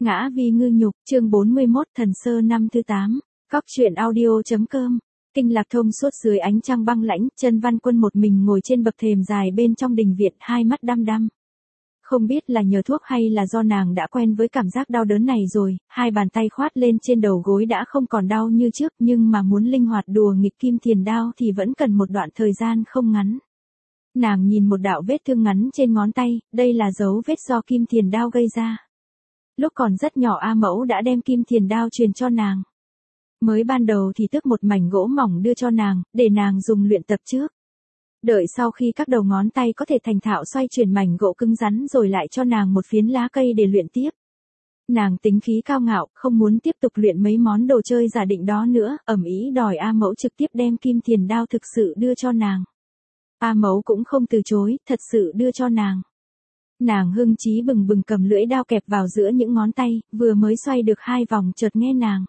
Ngã vì ngư nhục, chương 41 thần sơ năm thứ 8, Cóc truyện audio.com. Kinh lạc thông suốt dưới ánh trăng băng lãnh, Chân Văn Quân một mình ngồi trên bậc thềm dài bên trong đình viện, hai mắt đăm đăm. Không biết là nhờ thuốc hay là do nàng đã quen với cảm giác đau đớn này rồi, hai bàn tay khoát lên trên đầu gối đã không còn đau như trước, nhưng mà muốn linh hoạt đùa nghịch kim thiền đao thì vẫn cần một đoạn thời gian không ngắn. Nàng nhìn một đạo vết thương ngắn trên ngón tay, đây là dấu vết do kim thiền đao gây ra. Lúc còn rất nhỏ A Mẫu đã đem kim thiền đao truyền cho nàng. Mới ban đầu thì tước một mảnh gỗ mỏng đưa cho nàng, để nàng dùng luyện tập trước. Đợi sau khi các đầu ngón tay có thể thành thạo xoay chuyển mảnh gỗ cứng rắn rồi lại cho nàng một phiến lá cây để luyện tiếp. Nàng tính khí cao ngạo, không muốn tiếp tục luyện mấy món đồ chơi giả định đó nữa, ầm ĩ đòi A Mẫu trực tiếp đem kim thiền đao thực sự đưa cho nàng. A Mẫu cũng không từ chối, thật sự đưa cho nàng. Nàng hưng chí bừng bừng cầm lưỡi đao kẹp vào giữa những ngón tay, vừa mới xoay được 2 vòng chợt nghe nàng.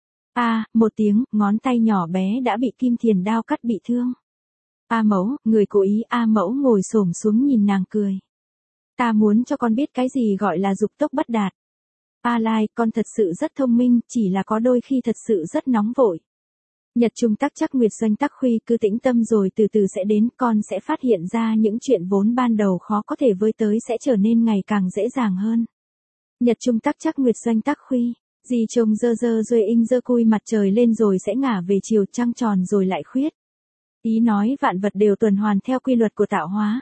Một tiếng, ngón tay nhỏ bé đã bị kim thiền đao cắt bị thương. A Mẫu, người cố ý. A Mẫu ngồi xổm xuống nhìn nàng cười. Ta muốn cho con biết cái gì gọi là dục tốc bất đạt. A Lai, con thật sự rất thông minh, chỉ là có đôi khi thật sự rất nóng vội. Nhật trung tắc chắc nguyệt doanh tắc khuy, cứ tĩnh tâm rồi từ từ sẽ đến, con sẽ phát hiện ra những chuyện vốn ban đầu khó có thể với tới sẽ trở nên ngày càng dễ dàng hơn. Nhật trung tắc chắc nguyệt doanh tắc khuy, gì trông dơ dơ duê inh dơ cui, mặt trời lên rồi sẽ ngả về chiều, trăng tròn rồi lại khuyết. Ý nói vạn vật đều tuần hoàn theo quy luật của tạo hóa.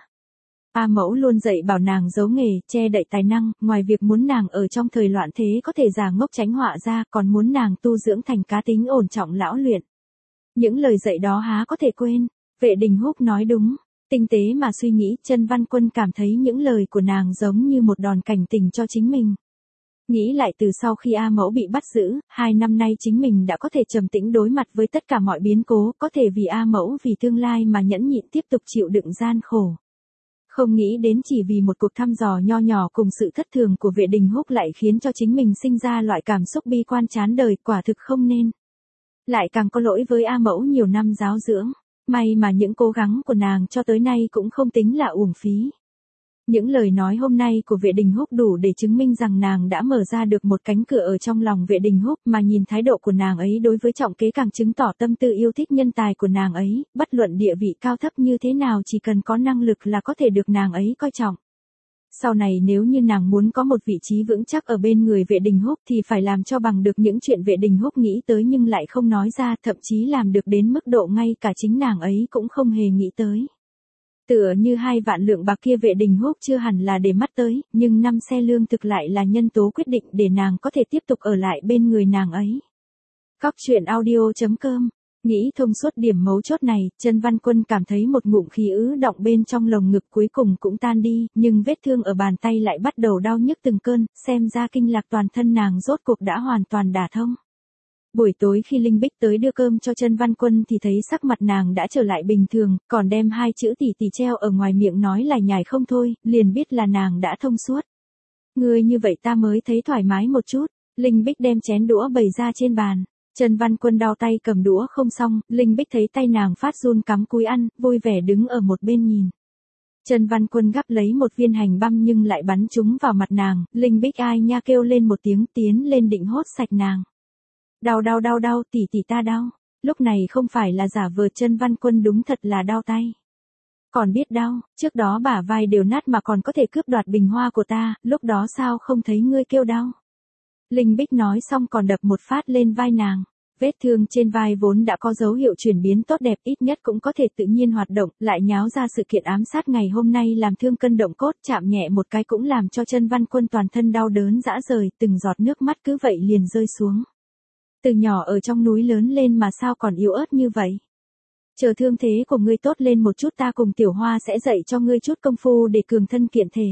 A Mẫu luôn dạy bảo nàng giấu nghề, che đậy tài năng, ngoài việc muốn nàng ở trong thời loạn thế có thể giả ngốc tránh họa ra, còn muốn nàng tu dưỡng thành cá tính ổn trọng lão luyện. Những lời dạy đó há có thể quên. Vệ Đình Húc nói đúng. Tinh tế mà suy nghĩ, Chân Văn Quân cảm thấy những lời của nàng giống như một đòn cảnh tỉnh cho chính mình. Nghĩ lại từ sau khi A Mẫu bị bắt giữ, 2 năm nay chính mình đã có thể trầm tĩnh đối mặt với tất cả mọi biến cố, có thể vì A Mẫu vì tương lai mà nhẫn nhịn tiếp tục chịu đựng gian khổ. Không nghĩ đến chỉ vì một cuộc thăm dò nho nhỏ cùng sự thất thường của Vệ Đình Húc lại khiến cho chính mình sinh ra loại cảm xúc bi quan chán đời, quả thực không nên. Lại càng có lỗi với A Mẫu nhiều năm giáo dưỡng, may mà những cố gắng của nàng cho tới nay cũng không tính là uổng phí. Những lời nói hôm nay của Vệ Đình Húc đủ để chứng minh rằng nàng đã mở ra được một cánh cửa ở trong lòng Vệ Đình Húc, mà nhìn thái độ của nàng ấy đối với Trọng Kế càng chứng tỏ tâm tư yêu thích nhân tài của nàng ấy, bất luận địa vị cao thấp như thế nào chỉ cần có năng lực là có thể được nàng ấy coi trọng. Sau này nếu như nàng muốn có một vị trí vững chắc ở bên người Vệ Đình Húc thì phải làm cho bằng được những chuyện Vệ Đình Húc nghĩ tới nhưng lại không nói ra, thậm chí làm được đến mức độ ngay cả chính nàng ấy cũng không hề nghĩ tới. Tựa như 2 vạn lượng bạc kia Vệ Đình Húc chưa hẳn là để mắt tới, nhưng 5 xe lương thực lại là nhân tố quyết định để nàng có thể tiếp tục ở lại bên người nàng ấy. Cóc truyện audio.com. Nghĩ thông suốt điểm mấu chốt này, Chân Văn Quân cảm thấy một ngụm khí ứ đọng bên trong lồng ngực cuối cùng cũng tan đi, nhưng vết thương ở bàn tay lại bắt đầu đau nhức từng cơn, xem ra kinh lạc toàn thân nàng rốt cuộc đã hoàn toàn đả thông. Buổi tối khi Linh Bích tới đưa cơm cho Chân Văn Quân thì thấy sắc mặt nàng đã trở lại bình thường, còn đem 2 chữ tỷ tỷ treo ở ngoài miệng nói lải nhải không thôi, liền biết là nàng đã thông suốt. Ngươi như vậy ta mới thấy thoải mái một chút. Linh Bích đem chén đũa bày ra trên bàn. Chân Văn Quân đau tay cầm đũa không xong, Linh Bích thấy tay nàng phát run cắm cúi ăn, vui vẻ đứng ở một bên nhìn. Chân Văn Quân gắp lấy một viên hành băm nhưng lại bắn trúng vào mặt nàng, Linh Bích ai nha kêu lên một tiếng tiến lên định hốt sạch nàng. Đau tỷ tỷ ta đau. Lúc này không phải là giả vờ, Chân Văn Quân đúng thật là đau tay. Còn biết đau, trước đó bả vai đều nát mà còn có thể cướp đoạt bình hoa của ta, lúc đó sao không thấy ngươi kêu đau. Linh Bích nói xong còn đập một phát lên vai nàng. Vết thương trên vai vốn đã có dấu hiệu chuyển biến tốt đẹp, ít nhất cũng có thể tự nhiên hoạt động, lại nháo ra sự kiện ám sát ngày hôm nay làm thương cân động cốt, chạm nhẹ một cái cũng làm cho Chân Văn Quân toàn thân đau đớn rã rời, từng giọt nước mắt cứ vậy liền rơi xuống. Từ nhỏ ở trong núi lớn lên mà sao còn yếu ớt như vậy. Chờ thương thế của ngươi tốt lên một chút ta cùng Tiểu Hoa sẽ dạy cho ngươi chút công phu để cường thân kiện thể.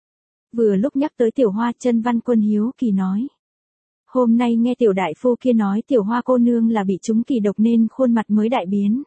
Vừa lúc nhắc tới Tiểu Hoa, Chân Văn Quân hiếu kỳ nói. Hôm nay nghe Tiểu đại phu kia nói Tiểu Hoa cô nương là bị trúng kỳ độc nên khuôn mặt mới đại biến.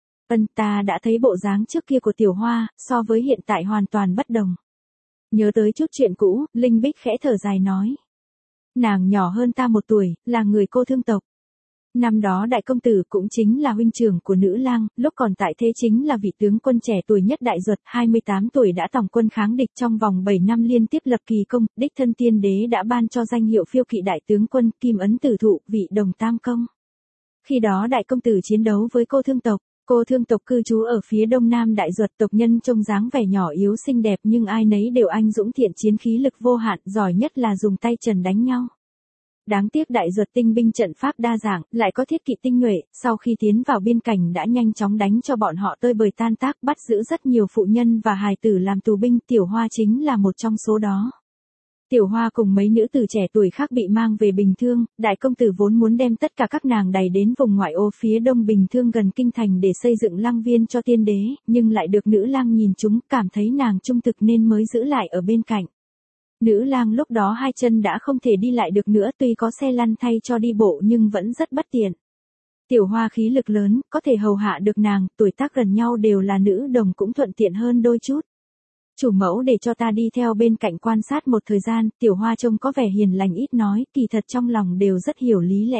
Ta đã thấy bộ dáng trước kia của Tiểu Hoa, so với hiện tại hoàn toàn bất đồng. Nhớ tới chút chuyện cũ, Linh Bích khẽ thở dài nói. Nàng nhỏ hơn ta 1 tuổi, là người cô thương tộc. Năm đó đại công tử cũng chính là huynh trưởng của nữ lang, lúc còn tại thế chính là vị tướng quân trẻ tuổi nhất Đại Duật, 28 tuổi đã tòng quân kháng địch trong vòng 7 năm liên tiếp lập kỳ công, đích thân tiên đế đã ban cho danh hiệu phiêu kỵ đại tướng quân, kim ấn tử thụ, vị đồng tam công. Khi đó đại công tử chiến đấu với cô thương tộc. Cô thương tộc cư trú ở phía đông nam Đại Duật, tộc nhân trông dáng vẻ nhỏ yếu xinh đẹp nhưng ai nấy đều anh dũng thiện chiến, khí lực vô hạn, giỏi nhất là dùng tay trần đánh nhau. Đáng tiếc Đại Duật tinh binh trận pháp đa dạng, lại có thiết kỵ tinh nhuệ, sau khi tiến vào biên cảnh đã nhanh chóng đánh cho bọn họ tơi bời tan tác, bắt giữ rất nhiều phụ nhân và hài tử làm tù binh, Tiểu Hoa chính là một trong số đó. Tiểu Hoa cùng mấy nữ tử trẻ tuổi khác bị mang về Bình Thương, đại công tử vốn muốn đem tất cả các nàng đày đến vùng ngoại ô phía đông Bình Thương gần kinh thành để xây dựng lăng viên cho tiên đế, nhưng lại được nữ lang nhìn chúng, cảm thấy nàng trung thực nên mới giữ lại ở bên cạnh. Nữ lang lúc đó hai chân đã không thể đi lại được nữa, tuy có xe lăn thay cho đi bộ nhưng vẫn rất bất tiện. Tiểu Hoa khí lực lớn, có thể hầu hạ được nàng, tuổi tác gần nhau đều là nữ đồng cũng thuận tiện hơn đôi chút. Chủ mẫu để cho ta đi theo bên cạnh quan sát một thời gian, Tiểu Hoa trông có vẻ hiền lành ít nói, kỳ thật trong lòng đều rất hiểu lý lẽ.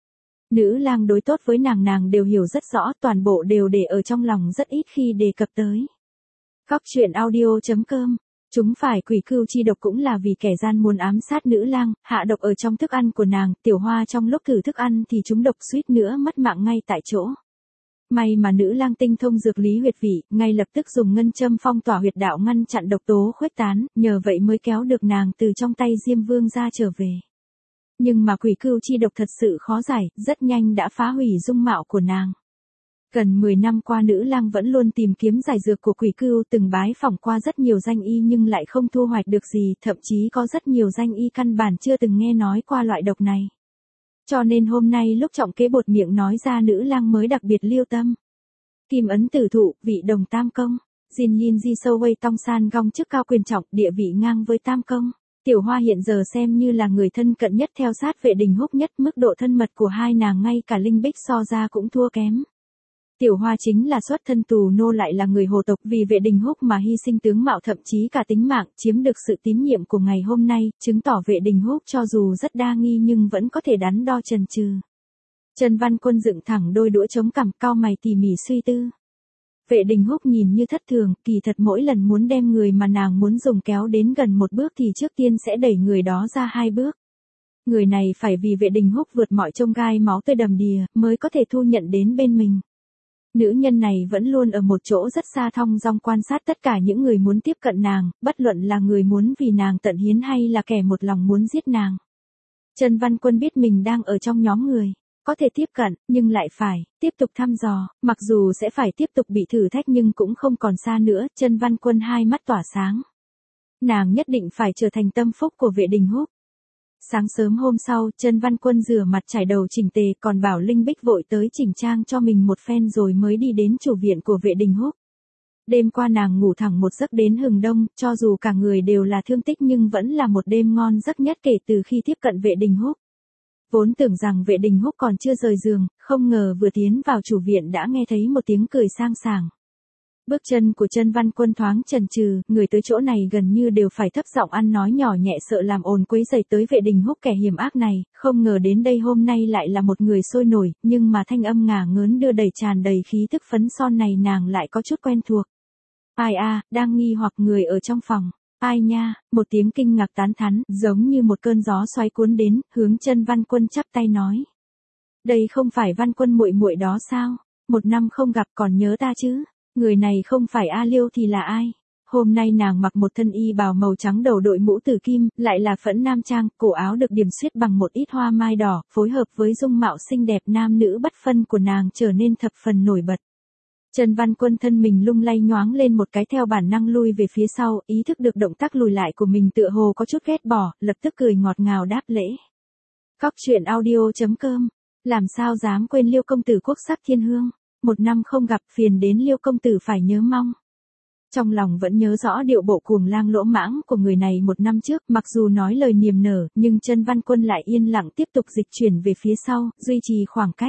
Nữ lang đối tốt với nàng đều hiểu rất rõ, toàn bộ đều để ở trong lòng rất ít khi đề cập tới. Góc truyện audio.com. Chúng phải quỷ cưu chi độc cũng là vì kẻ gian muốn ám sát nữ lang, hạ độc ở trong thức ăn của nàng, Tiểu Hoa trong lúc thử thức ăn thì trúng độc suýt nữa mất mạng ngay tại chỗ. May mà nữ lang tinh thông dược lý huyệt vị, ngay lập tức dùng ngân châm phong tỏa huyệt đạo ngăn chặn độc tố khuếch tán, nhờ vậy mới kéo được nàng từ trong tay Diêm Vương ra trở về. Nhưng mà quỷ cưu chi độc thật sự khó giải, rất nhanh đã phá hủy dung mạo của nàng. Gần 10 năm qua nữ lang vẫn luôn tìm kiếm giải dược của quỷ cưu, từng bái phỏng qua rất nhiều danh y nhưng lại không thu hoạch được gì, thậm chí có rất nhiều danh y căn bản chưa từng nghe nói qua loại độc này. Cho nên hôm nay lúc trọng kế bột miệng nói ra, nữ lang mới đặc biệt lưu tâm. Kim ấn tử thụ, vị đồng tam công. Jin Yin Ji Sâu Wei Tong San Gong chức cao quyền trọng, địa vị ngang với tam công. Tiểu Hoa hiện giờ xem như là người thân cận nhất theo sát Vệ Đình Húc nhất, mức độ thân mật của hai nàng ngay cả Linh Bích so ra cũng thua kém. Tiểu Hoa chính là xuất thân tù nô lại là người Hồ tộc, vì Vệ Đình Húc mà hy sinh tướng mạo thậm chí cả tính mạng, chiếm được sự tín nhiệm của ngày hôm nay, chứng tỏ Vệ Đình Húc cho dù rất đa nghi nhưng vẫn có thể đắn đo chần chừ. Trần Văn Quân dựng thẳng đôi đũa chống cằm, cau mày tỉ mỉ suy tư. Vệ Đình Húc nhìn như thất thường, kỳ thật mỗi lần muốn đem người mà nàng muốn dùng kéo đến gần một bước thì trước tiên sẽ đẩy người đó ra hai bước. Người này phải vì Vệ Đình Húc vượt mọi chông gai máu tươi đầm đìa, mới có thể thu nhận đến bên mình. Nữ nhân này vẫn luôn ở một chỗ rất xa thong dong quan sát tất cả những người muốn tiếp cận nàng, bất luận là người muốn vì nàng tận hiến hay là kẻ một lòng muốn giết nàng. Trần Văn Quân biết mình đang ở trong nhóm người có thể tiếp cận, nhưng lại phải tiếp tục thăm dò, mặc dù sẽ phải tiếp tục bị thử thách nhưng cũng không còn xa nữa. Trần Văn Quân hai mắt tỏa sáng. Nàng nhất định phải trở thành tâm phúc của Vệ Đình Húc. Sáng sớm hôm sau, Trần Văn Quân rửa mặt trải đầu chỉnh tề, còn bảo Linh Bích vội tới chỉnh trang cho mình một phen rồi mới đi đến chủ viện của Vệ Đình Húc. Đêm qua nàng ngủ thẳng một giấc đến hừng đông, cho dù cả người đều là thương tích nhưng vẫn là một đêm ngon giấc nhất kể từ khi tiếp cận Vệ Đình Húc. Vốn tưởng rằng Vệ Đình Húc còn chưa rời giường, không ngờ vừa tiến vào chủ viện đã nghe thấy một tiếng cười sang sảng. Bước chân của Trần Văn Quân thoáng chần chừ, người tới chỗ này gần như đều phải thấp giọng ăn nói nhỏ nhẹ sợ làm ồn quấy rầy tới Vệ Đình Húc kẻ hiểm ác này, không ngờ đến đây hôm nay lại là một người sôi nổi, nhưng mà thanh âm ngả ngớn đưa đầy tràn đầy khí thức phấn son này nàng lại có chút quen thuộc. Ai a, đang nghi hoặc người ở trong phòng. Ai nha, một tiếng kinh ngạc tán thán, giống như một cơn gió xoáy cuốn đến, hướng Trần Văn Quân chắp tay nói. Đây không phải Văn Quân muội muội đó sao? Một năm không gặp còn nhớ ta chứ? Người này không phải A Liêu thì là ai? Hôm nay nàng mặc một thân y bào màu trắng, đầu đội mũ tử kim, lại là phẫn nam trang, cổ áo được điểm xuyết bằng một ít hoa mai đỏ, phối hợp với dung mạo xinh đẹp nam nữ bất phân của nàng trở nên thập phần nổi bật. Trần Văn Quân thân mình lung lay nhoáng lên một cái, theo bản năng lui về phía sau, ý thức được động tác lùi lại của mình tựa hồ có chút ghét bỏ, lập tức cười ngọt ngào đáp lễ. Góc truyện audio.com. Làm sao dám quên Liêu công tử quốc sắc thiên hương, một năm không gặp, phiền đến Liêu công tử phải nhớ mong. Trong lòng vẫn nhớ rõ điệu bộ cuồng lang lỗ mãng của người này một năm trước, mặc dù nói lời niềm nở, nhưng Trần Văn Quân lại yên lặng tiếp tục dịch chuyển về phía sau, duy trì khoảng cách.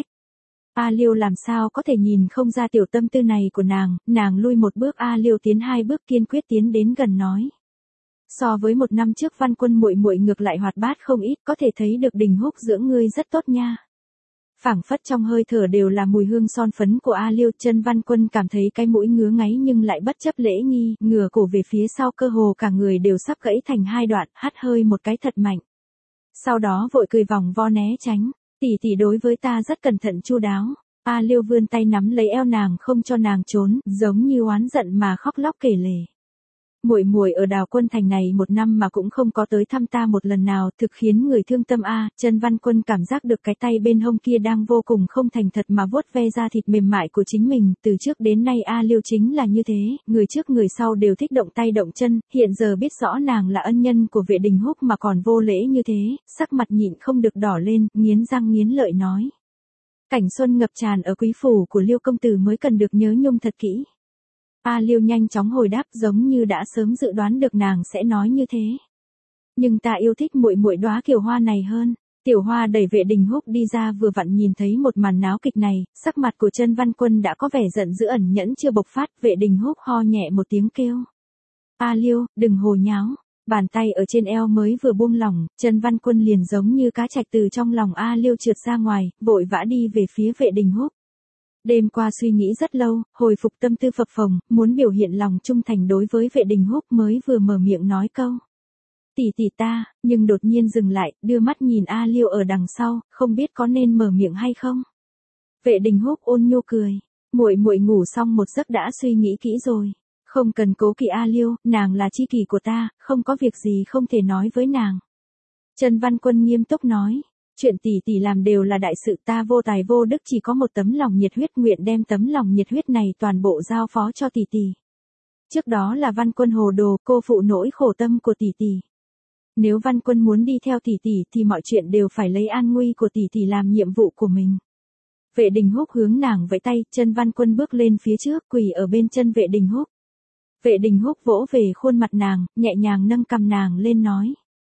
A Liêu làm sao có thể nhìn không ra tiểu tâm tư này của nàng lui một bước, A Liêu tiến hai bước, kiên quyết tiến đến gần nói. So với một năm trước Văn Quân muội muội ngược lại hoạt bát không ít, có thể thấy được Đình Húc dưỡng ngươi rất tốt nha. Phảng phất trong hơi thở đều là mùi hương son phấn của A Liêu. Chân Văn Quân cảm thấy cái mũi ngứa ngáy nhưng lại bất chấp lễ nghi, ngửa cổ về phía sau, cơ hồ cả người đều sắp gãy thành hai đoạn, hắt hơi một cái thật mạnh. Sau đó vội cười vòng vo né tránh. Tỷ tỷ đối với ta rất cẩn thận chu đáo. A Liêu vươn tay nắm lấy eo nàng không cho nàng trốn, giống như oán giận mà khóc lóc kể lể. Muội muội ở Đào Quân Thành này 1 năm mà cũng không có tới thăm ta một lần nào, thực khiến người thương tâm a. Chân Văn Quân cảm giác được cái tay bên hông kia đang vô cùng không thành thật mà vuốt ve da thịt mềm mại của chính mình, từ trước đến nay A Liêu chính là như thế, người trước người sau đều thích động tay động chân, hiện giờ biết rõ nàng là ân nhân của Vệ Đình Húc mà còn vô lễ như thế, sắc mặt nhịn không được đỏ lên, nghiến răng nghiến lợi nói. Cảnh xuân ngập tràn ở quý phủ của Liêu công tử mới cần được nhớ nhung thật kỹ. A Liêu nhanh chóng hồi đáp, giống như đã sớm dự đoán được nàng sẽ nói như thế. Nhưng ta yêu thích muội muội đóa kiều hoa này hơn. Tiểu Hoa đẩy Vệ Đình Húc đi ra, vừa vặn nhìn thấy một màn náo kịch này, sắc mặt của Chân Văn Quân đã có vẻ giận dữ ẩn nhẫn chưa bộc phát. Vệ Đình Húc ho nhẹ một tiếng kêu. A Liêu, đừng hồ nháo. Bàn tay ở trên eo mới vừa buông lỏng, Chân Văn Quân liền giống như cá trạch từ trong lòng A Liêu trượt ra ngoài, vội vã đi về phía Vệ Đình Húc. Đêm qua suy nghĩ rất lâu, hồi phục tâm tư phập phồng, muốn biểu hiện lòng trung thành đối với Vệ Đình Húc mới vừa mở miệng nói câu. Tỷ tỷ ta, nhưng đột nhiên dừng lại, đưa mắt nhìn A Liêu ở đằng sau, không biết có nên mở miệng hay không. Vệ Đình Húc ôn nhu cười, muội muội ngủ xong một giấc đã suy nghĩ kỹ rồi, không cần cố kỵ A Liêu, nàng là tri kỷ của ta, không có việc gì không thể nói với nàng. Chân Văn Quân nghiêm túc nói. Chuyện tỷ tỷ làm đều là đại sự, ta vô tài vô đức chỉ có một tấm lòng nhiệt huyết, nguyện đem tấm lòng nhiệt huyết này toàn bộ giao phó cho tỷ tỷ. Trước đó là Văn Quân hồ đồ, cô phụ nỗi khổ tâm của tỷ tỷ. Nếu Văn Quân muốn đi theo tỷ tỷ thì mọi chuyện đều phải lấy an nguy của tỷ tỷ làm nhiệm vụ của mình. Vệ Đình Húc hướng nàng vẫy tay, Chân Văn Quân bước lên phía trước, quỳ ở bên chân Vệ Đình Húc. Vệ Đình Húc vỗ về khuôn mặt nàng, nhẹ nhàng nâng cằm nàng lên nói.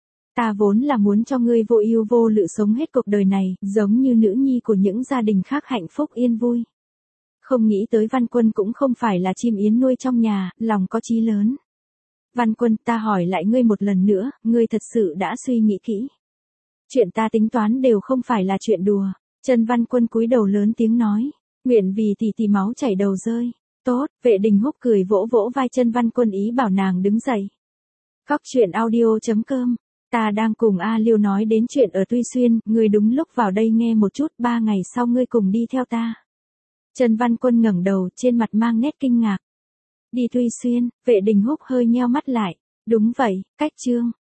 Ta vốn là muốn cho ngươi vô ưu vô lự sống hết cuộc đời này, giống như nữ nhi của những gia đình khác hạnh phúc yên vui. Không nghĩ tới Văn Quân cũng không phải là chim yến nuôi trong nhà, lòng có chí lớn. Văn Quân, ta hỏi lại ngươi một lần nữa, ngươi thật sự đã suy nghĩ kỹ. Chuyện ta tính toán đều không phải là chuyện đùa. Chân Văn Quân cúi đầu lớn tiếng nói, nguyện vì tỷ tỷ máu chảy đầu rơi. Tốt, Vệ Đình Húc cười vỗ vỗ vai Chân Văn Quân ý bảo nàng đứng dậy. Cóc truyện audio.com. Ta đang cùng A Liêu nói đến chuyện ở Tuy Xuyên, ngươi đúng lúc vào đây nghe một chút, 3 ngày sau ngươi cùng đi theo ta. Chân Văn Quân ngẩng đầu, trên mặt mang nét kinh ngạc. Đi Tuy Xuyên, Vệ Đình Húc hơi nheo mắt lại. Đúng vậy, cách chương.